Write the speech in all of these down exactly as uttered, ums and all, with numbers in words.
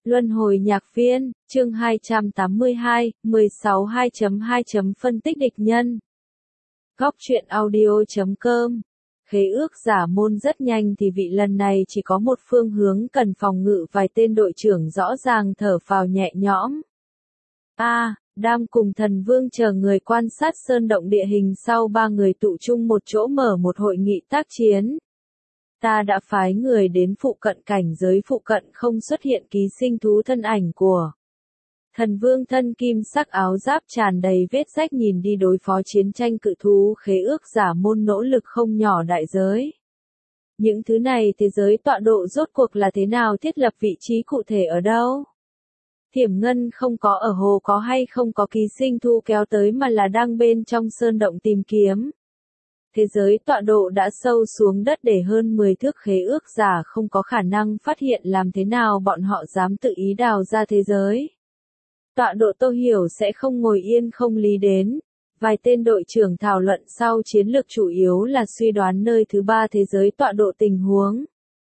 Luân hồi nhạc viên, chương hai trăm tám mươi hai, mười sáu hai chấm hai. Phân tích địch nhân. Góc truyện audio chấm com. Khế ước giả môn rất nhanh thì vị lần này chỉ có một phương hướng cần phòng ngự, vài tên đội trưởng rõ ràng thở phào nhẹ nhõm. A, Đam cùng Thần Vương chờ người quan sát sơn động địa hình, sau ba người tụ chung một chỗ mở một hội nghị tác chiến. Ta đã phái người đến phụ cận, cảnh giới phụ cận không xuất hiện ký sinh thú thân ảnh của Thần Vương. Thân kim sắc áo giáp tràn đầy vết rách, nhìn đi đối phó chiến tranh cự thú. Khế ước giả môn nỗ lực không nhỏ đại giới. Những thứ này thế giới tọa độ rốt cuộc là thế nào, thiết lập vị trí cụ thể ở đâu? Thiểm ngân không có ở hồ có hay không có ký sinh thú kéo tới, mà là đang bên trong sơn động tìm kiếm. Thế giới tọa độ đã sâu xuống đất để hơn mười thước, khế ước giả không có khả năng phát hiện, làm thế nào bọn họ dám tự ý đào ra thế giới tọa độ. Tô Hiểu sẽ không ngồi yên không lý đến. Vài tên đội trưởng thảo luận sau, chiến lược chủ yếu là suy đoán nơi thứ ba thế giới tọa độ tình huống.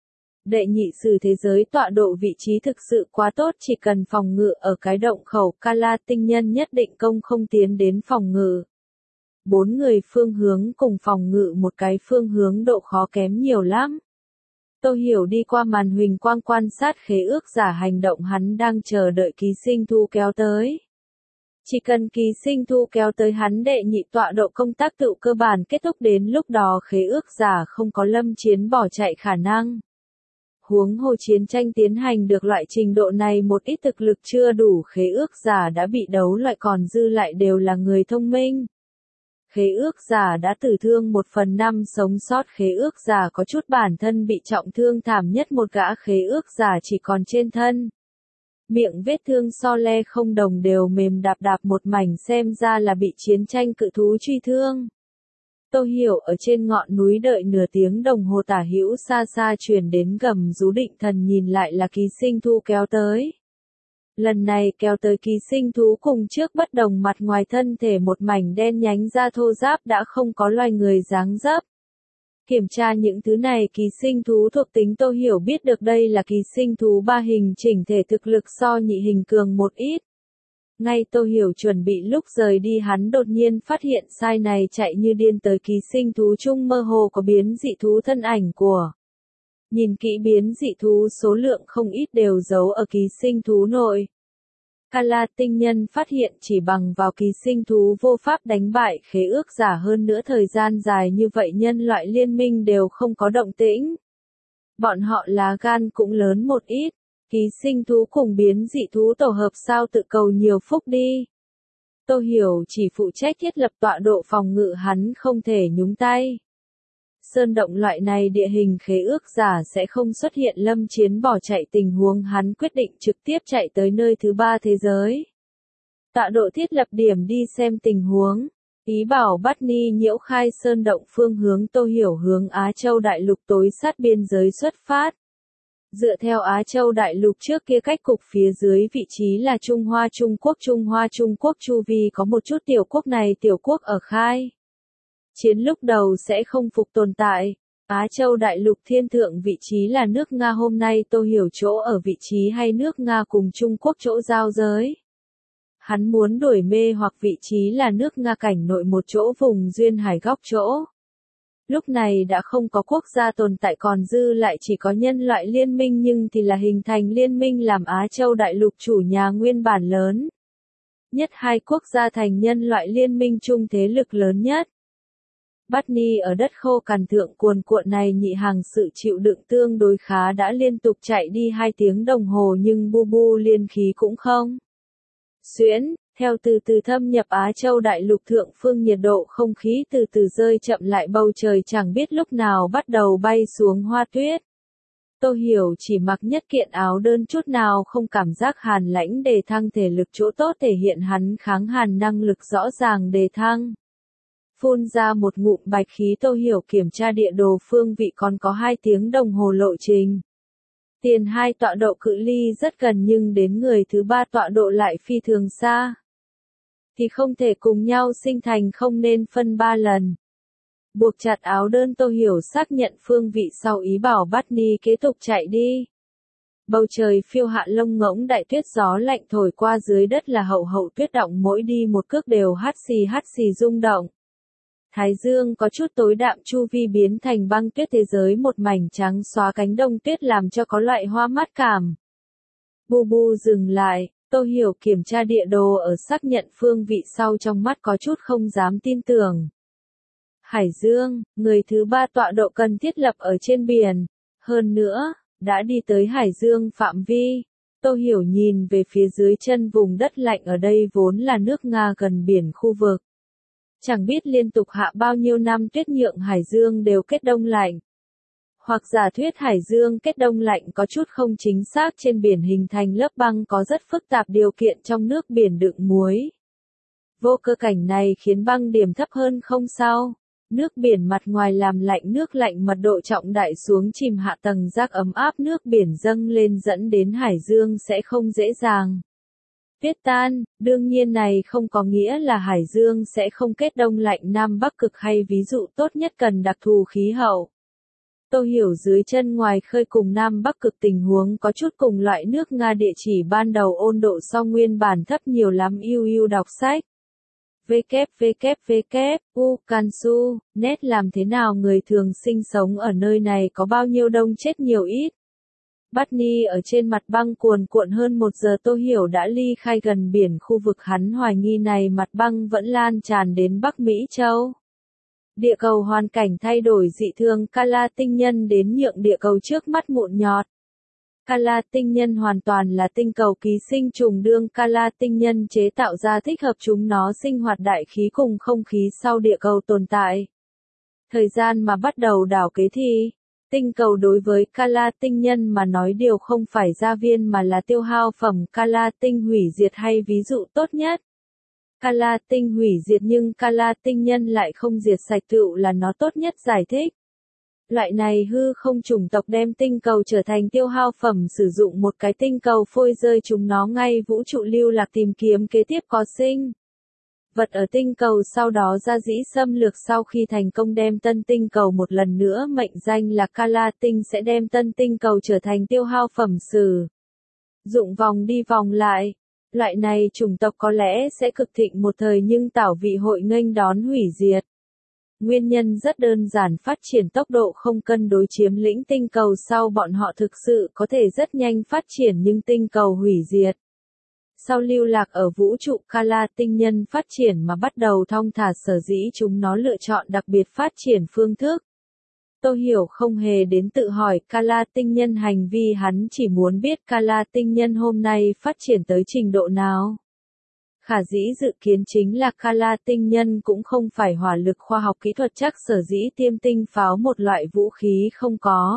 Đệ nhị sử thế giới tọa độ vị trí thực sự quá tốt, chỉ cần phòng ngự ở cái động khẩu Kala tinh nhân nhất định công không tiến đến phòng ngự. Bốn người phương hướng cùng phòng ngự một cái phương hướng, độ khó kém nhiều lắm. Tô Hiểu đi qua màn huỳnh quang quan sát khế ước giả hành động, hắn đang chờ đợi ký sinh thú kéo tới. Chỉ cần ký sinh thú kéo tới, hắn đệ nhị tọa độ công tác tự cơ bản kết thúc, đến lúc đó khế ước giả không có lâm chiến bỏ chạy khả năng. Huống hồ chiến tranh tiến hành được loại trình độ này, một ít thực lực chưa đủ khế ước giả đã bị đấu loại, còn dư lại đều là người thông minh. Khế ước giả đã tử thương một phần năm sống sót. Khế ước giả có chút bản thân bị trọng thương, thảm nhất một gã khế ước giả chỉ còn trên thân. Miệng vết thương so le không đồng đều, mềm đạp đạp một mảnh, xem ra là bị chiến tranh cự thú truy thương. Tô Hiểu ở trên ngọn núi đợi nửa tiếng đồng hồ, tả hữu xa xa truyền đến gầm rú, định thần nhìn lại là ký sinh thú kéo tới. Lần này kéo tới ký sinh thú cùng trước bất đồng, mặt ngoài thân thể một mảnh đen nhánh, da thô ráp, đã không có loài người dáng dấp. Kiểm tra những thứ này ký sinh thú thuộc tính, Tô Hiểu biết được đây là ký sinh thú ba hình, chỉnh thể thực lực so nhị hình cường một ít. Ngay Tô Hiểu chuẩn bị lúc rời đi, hắn đột nhiên phát hiện sai này, chạy như điên tới ký sinh thú chung mơ hồ có biến dị thú thân ảnh của. Nhìn kỹ biến dị thú số lượng không ít, đều giấu ở ký sinh thú nội. Kala tinh nhân phát hiện chỉ bằng vào ký sinh thú vô pháp đánh bại khế ước giả, hơn nữa thời gian dài như vậy nhân loại liên minh đều không có động tĩnh. Bọn họ lá gan cũng lớn một ít. Ký sinh thú cùng biến dị thú tổ hợp sao, tự cầu nhiều phúc đi. Tô Hiểu chỉ phụ trách thiết lập tọa độ phòng ngự, hắn không thể nhúng tay. Sơn động loại này địa hình, khế ước giả sẽ không xuất hiện lâm chiến bỏ chạy tình huống, hắn quyết định trực tiếp chạy tới nơi thứ ba thế giới tọa độ, thiết lập điểm đi xem tình huống. Ý bảo Bát Ni nhiễu khai sơn động phương hướng. Tô Hiểu hướng Á Châu đại lục tối sát biên giới xuất phát. Dựa theo Á Châu đại lục trước kia cách cục, phía dưới vị trí là Trung Hoa Trung Quốc. Trung Hoa Trung Quốc chu vi có một chút tiểu quốc, này tiểu quốc ở khai chiến lúc đầu sẽ không phục tồn tại. Á Châu đại lục thiên thượng vị trí là nước Nga, hôm nay Tô Hiểu chỗ ở vị trí hay nước Nga cùng Trung Quốc chỗ giao giới. Hắn muốn đổi mê hoặc vị trí là nước Nga cảnh nội một chỗ vùng duyên hải góc chỗ. Lúc này đã không có quốc gia tồn tại, còn dư lại chỉ có nhân loại liên minh, nhưng thì là hình thành liên minh làm Á Châu đại lục chủ nhà nguyên bản lớn nhất hai quốc gia thành nhân loại liên minh chung thế lực lớn nhất. Bát Ni ở đất khô cằn thượng cuồn cuộn này, nhị hàng sự chịu đựng tương đối khá, đã liên tục chạy đi hai tiếng đồng hồ nhưng bu bu liên khí cũng không xuyễn. Theo từ từ thâm nhập Á Châu đại lục thượng phương, nhiệt độ không khí từ từ rơi chậm lại, bầu trời chẳng biết lúc nào bắt đầu bay xuống hoa tuyết. Tô Hiểu chỉ mặc nhất kiện áo đơn, chút nào không cảm giác hàn lãnh, đề thăng thể lực, chỗ tốt thể hiện hắn kháng hàn năng lực rõ ràng đề thăng. Phun ra một ngụm bạch khí, Tô Hiểu kiểm tra địa đồ phương vị, còn có hai tiếng đồng hồ lộ trình. Tiền hai tọa độ cự ly rất gần, nhưng đến người thứ ba tọa độ lại phi thường xa. Thì không thể cùng nhau sinh thành, không nên phân ba lần. Buộc chặt áo đơn, Tô Hiểu xác nhận phương vị sau, ý bảo Bát Ni kế tục chạy đi. Bầu trời phiêu hạ lông ngỗng đại tuyết, gió lạnh thổi qua, dưới đất là hậu hậu tuyết động, mỗi đi một cước đều hắt xì hắt xì rung động. Thái dương có chút tối đạm, chu vi biến thành băng tuyết, thế giới một mảnh trắng xóa, cánh đông tuyết làm cho có loại hoa mát cảm. Bu bu dừng lại, Tô Hiểu kiểm tra địa đồ ở xác nhận phương vị sau, trong mắt có chút không dám tin tưởng. Hải Dương, người thứ ba tọa độ cần thiết lập ở trên biển. Hơn nữa, đã đi tới Hải Dương phạm vi. Tô Hiểu nhìn về phía dưới chân vùng đất lạnh, ở đây vốn là nước Nga gần biển khu vực. Chẳng biết liên tục hạ bao nhiêu năm tuyết nhượng Hải Dương đều kết đông lạnh. Hoặc giả thuyết Hải Dương kết đông lạnh có chút không chính xác, trên biển hình thành lớp băng có rất phức tạp điều kiện trong nước biển đựng muối. Vô cơ cảnh này khiến băng điểm thấp hơn không sao. Nước biển mặt ngoài làm lạnh, nước lạnh mật độ trọng đại xuống chìm hạ tầng rác ấm áp, nước biển dâng lên dẫn đến Hải Dương sẽ không dễ dàng tuyết tan. Đương nhiên này không có nghĩa là Hải Dương sẽ không kết đông lạnh Nam Bắc cực, hay ví dụ tốt nhất cần đặc thù khí hậu. Tô Hiểu dưới chân ngoài khơi cùng Nam Bắc cực tình huống có chút cùng loại, nước Nga địa chỉ ban đầu ôn độ so nguyên bản thấp nhiều lắm. Yêu yêu đọc sách. www u cansu net làm thế nào người thường sinh sống ở nơi này có bao nhiêu, đông chết nhiều ít. Batni ở trên mặt băng cuồn cuộn hơn một giờ, Tô Hiểu đã ly khai gần biển khu vực hắn hoài nghi này, mặt băng vẫn lan tràn đến Bắc Mỹ Châu. Địa cầu hoàn cảnh thay đổi dị thường, Kala tinh nhân đến nhượng địa cầu trước mắt mụn nhọt. Kala tinh nhân hoàn toàn là tinh cầu ký sinh trùng, đương Kala tinh nhân chế tạo ra thích hợp chúng nó sinh hoạt đại khí cùng không khí sau địa cầu tồn tại. Thời gian mà bắt đầu đảo kế thì, tinh cầu đối với Kala tinh nhân mà nói điều không phải gia viên mà là tiêu hao phẩm. Kala tinh hủy diệt hay ví dụ tốt nhất. Kala tinh hủy diệt nhưng Kala tinh nhân lại không diệt sạch, tựu là nó tốt nhất giải thích. Loại này hư không chủng tộc đem tinh cầu trở thành tiêu hao phẩm, sử dụng một cái tinh cầu phôi rơi chúng nó ngay vũ trụ lưu lạc, tìm kiếm kế tiếp có sinh vật ở tinh cầu, sau đó ra dĩ xâm lược. Sau khi thành công đem tân tinh cầu một lần nữa mệnh danh là Kala tinh, sẽ đem tân tinh cầu trở thành tiêu hao phẩm, sử dụng vòng đi vòng lại. Loại này chủng tộc có lẽ sẽ cực thịnh một thời nhưng tảo vị hội nghênh đón hủy diệt. Nguyên nhân rất đơn giản, phát triển tốc độ không cân đối, chiếm lĩnh tinh cầu sau bọn họ thực sự có thể rất nhanh phát triển nhưng tinh cầu hủy diệt. Sau lưu lạc ở vũ trụ, Kala tinh nhân phát triển mà bắt đầu thong thả, sở dĩ chúng nó lựa chọn đặc biệt phát triển phương thức. Tô Hiểu không hề đến tự hỏi Kala tinh nhân hành vi, hắn chỉ muốn biết Kala tinh nhân hôm nay phát triển tới trình độ nào. Khả dĩ dự kiến chính là Kala tinh nhân cũng không phải hỏa lực khoa học kỹ thuật chắc, sở dĩ tiêm tinh pháo một loại vũ khí không có.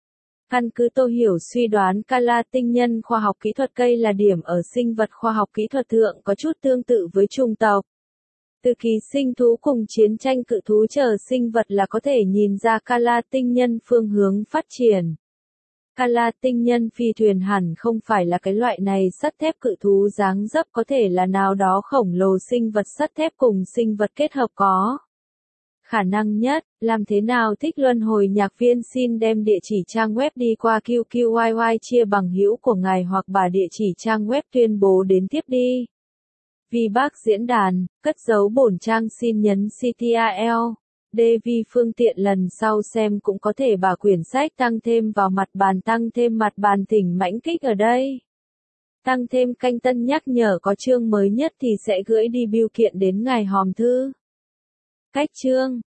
Căn cứ Tô Hiểu suy đoán, Kala tinh nhân khoa học kỹ thuật cây là điểm ở sinh vật khoa học kỹ thuật thượng có chút tương tự với chủng tộc. Từ ký sinh thú cùng chiến tranh cự thú chờ sinh vật là có thể nhìn ra Kala tinh nhân phương hướng phát triển. Kala tinh nhân phi thuyền hẳn không phải là cái loại này sắt thép cự thú dáng dấp, có thể là nào đó khổng lồ sinh vật sắt thép cùng sinh vật kết hợp có. Khả năng nhất, làm thế nào thích luân hồi nhạc viên xin đem địa chỉ trang web đi qua quy quy i i chia bằng hữu của ngài hoặc bà địa chỉ trang web tuyên bố đến tiếp đi. Vì bác diễn đàn, cất dấu bổn trang xin nhấn xê tê a lờ. Để vì phương tiện lần sau xem cũng có thể bà quyển sách tăng thêm vào mặt bàn, tăng thêm mặt bàn thỉnh mãnh kích ở đây. Tăng thêm canh tân nhắc nhở có chương mới nhất thì sẽ gửi đi bưu kiện đến ngài hòm thư. Cách chương